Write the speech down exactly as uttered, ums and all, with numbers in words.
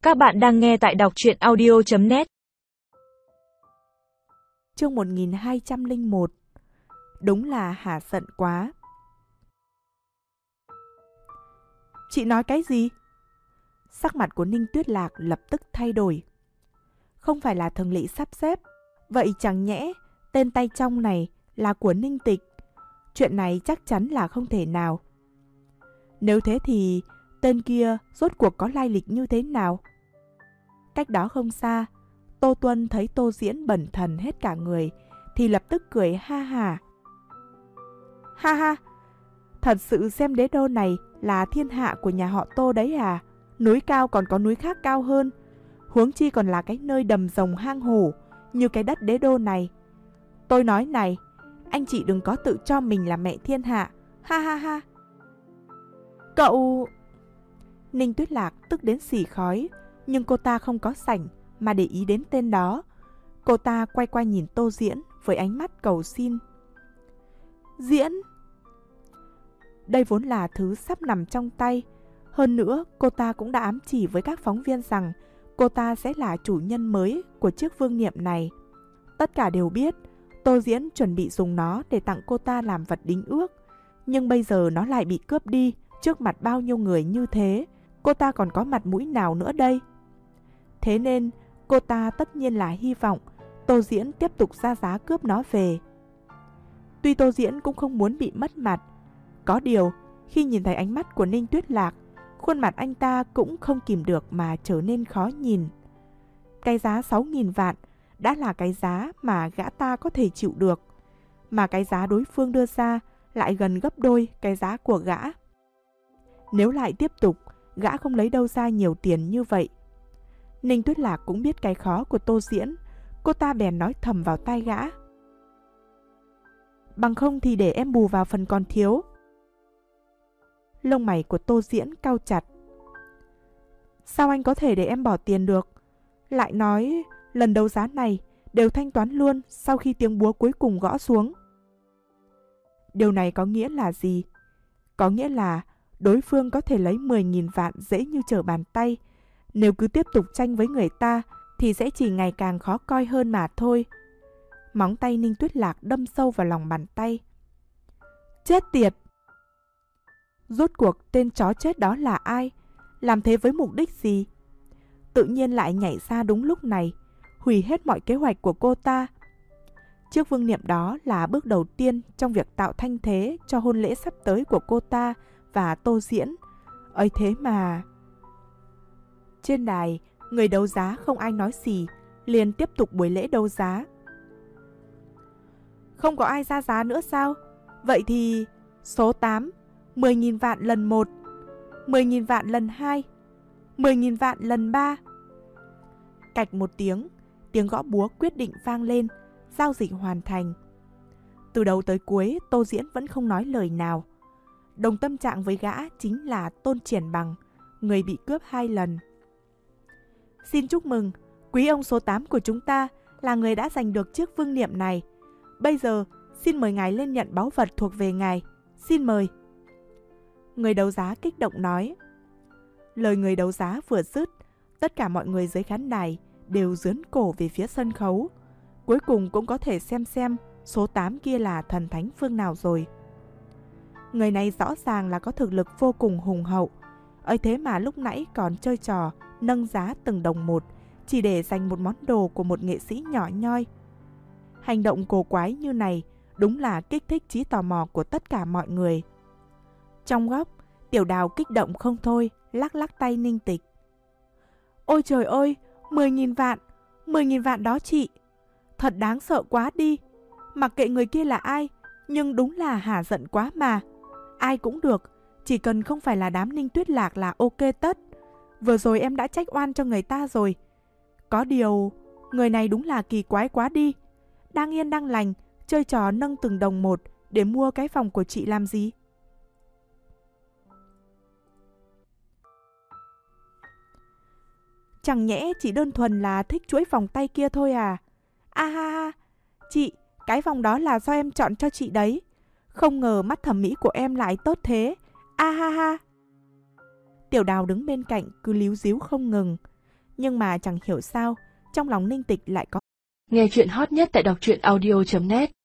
Các bạn đang nghe tại đọc truyện audio chấm net. Chương một nghìn hai trăm lẻ một. Đúng là hả giận quá. Chị nói cái gì? Sắc mặt của Ninh Tuyết Lạc lập tức thay đổi. Không phải là thường lỵ sắp xếp, vậy chẳng nhẽ tên tay trong này là của Ninh Tịch? Chuyện này chắc chắn là không thể nào. Nếu thế thì tên kia rốt cuộc có lai lịch như thế nào? Cách đó không xa, Tô Tuân thấy Tô Diễn bẩn thần hết cả người thì lập tức cười ha ha. Ha ha, thật sự xem đế đô này là thiên hạ của nhà họ Tô đấy à? Núi cao còn có núi khác cao hơn, huống chi còn là cái nơi đầm rồng hang hổ như cái đất đế đô này. Tôi nói này, anh chị đừng có tự cho mình là mẹ thiên hạ. Ha ha ha. Cậu... Ninh Tuyết Lạc tức đến xì khói, nhưng cô ta không có sảnh mà để ý đến tên đó. Cô ta quay qua nhìn Tô Diễn với ánh mắt cầu xin. Diễn! Đây vốn là thứ sắp nằm trong tay. Hơn nữa, cô ta cũng đã ám chỉ với các phóng viên rằng cô ta sẽ là chủ nhân mới của chiếc vương niệm này. Tất cả đều biết Tô Diễn chuẩn bị dùng nó để tặng cô ta làm vật đính ước. Nhưng bây giờ nó lại bị cướp đi trước mặt bao nhiêu người như thế. Cô ta còn có mặt mũi nào nữa đây? Thế nên cô ta tất nhiên là hy vọng Tô Diễn tiếp tục ra giá cướp nó về. Tuy Tô Diễn cũng không muốn bị mất mặt, có điều khi nhìn thấy ánh mắt của Ninh Tuyết Lạc, khuôn mặt anh ta cũng không kìm được mà trở nên khó nhìn. Cái giá sáu nghìn vạn đã là cái giá mà gã ta có thể chịu được, mà cái giá đối phương đưa ra lại gần gấp đôi cái giá của gã. Nếu lại tiếp tục, gã không lấy đâu ra nhiều tiền như vậy. Ninh Tuyết Lạc cũng biết cái khó của Tô Diễn, cô ta bèn nói thầm vào tai gã. Bằng không thì để em bù vào phần còn thiếu. Lông mày của Tô Diễn cau chặt. Sao anh có thể để em bỏ tiền được? Lại nói lần đấu giá này đều thanh toán luôn sau khi tiếng búa cuối cùng gõ xuống. Điều này có nghĩa là gì? Có nghĩa là đối phương có thể lấy mười nghìn vạn dễ như trở bàn tay. Nếu cứ tiếp tục tranh với người ta thì sẽ chỉ ngày càng khó coi hơn mà thôi. Móng tay Ninh Tuyết Lạc đâm sâu vào lòng bàn tay. Chết tiệt! Rốt cuộc tên chó chết đó là ai? Làm thế với mục đích gì? Tự nhiên lại nhảy ra đúng lúc này, hủy hết mọi kế hoạch của cô ta. Chiếc vương niệm đó là bước đầu tiên trong việc tạo thanh thế cho hôn lễ sắp tới của cô ta và Tô Diễn. Ấy thế mà... Trên đài, người đấu giá không ai nói gì, liền tiếp tục buổi lễ đấu giá. Không có ai ra giá nữa sao? Vậy thì số tám, mười nghìn vạn lần một, mười nghìn vạn lần hai, mười nghìn vạn lần ba. Cạch một tiếng, tiếng gõ búa quyết định vang lên, giao dịch hoàn thành. Từ đầu tới cuối, Tô Diễn vẫn không nói lời nào. Đồng tâm trạng với gã chính là Tôn Triển Bằng, người bị cướp hai lần. Xin chúc mừng, quý ông số tám của chúng ta là người đã giành được chiếc vương niệm này. Bây giờ, xin mời ngài lên nhận báu vật thuộc về ngài. Xin mời. Người đấu giá kích động nói. Lời người đấu giá vừa dứt, tất cả mọi người dưới khán đài đều dướn cổ về phía sân khấu. Cuối cùng cũng có thể xem xem số tám kia là thần thánh phương nào rồi. Người này rõ ràng là có thực lực vô cùng hùng hậu. Ấy thế mà lúc nãy còn chơi trò nâng giá từng đồng một, chỉ để giành một món đồ của một nghệ sĩ nhỏ nhoi. Hành động cổ quái như này đúng là kích thích trí tò mò của tất cả mọi người. Trong góc, Tiểu Đào kích động không thôi, lắc lắc tay Ninh Tịch. Ôi trời ơi, mười nghìn vạn, mười nghìn vạn đó chị. Thật đáng sợ quá đi. Mặc kệ người kia là ai, nhưng đúng là hả giận quá mà. Ai cũng được, chỉ cần không phải là đám Ninh Tuyết Lạc là ok tất. Vừa rồi em đã trách oan cho người ta rồi. Có điều, người này đúng là kỳ quái quá đi. Đang yên đang lành, chơi trò nâng từng đồng một để mua cái phòng của chị làm gì? Chẳng nhẽ chỉ đơn thuần là thích chuỗi vòng tay kia thôi à? A ha ha, chị, cái vòng đó là do em chọn cho chị đấy. Không ngờ mắt thẩm mỹ của em lại tốt thế. A ha ha. Tiểu Đào đứng bên cạnh cứ líu díu không ngừng. Nhưng mà chẳng hiểu sao, trong lòng Ninh Tịch lại có. Nghe chuyện hot nhất tại đọc truyện audio chấm net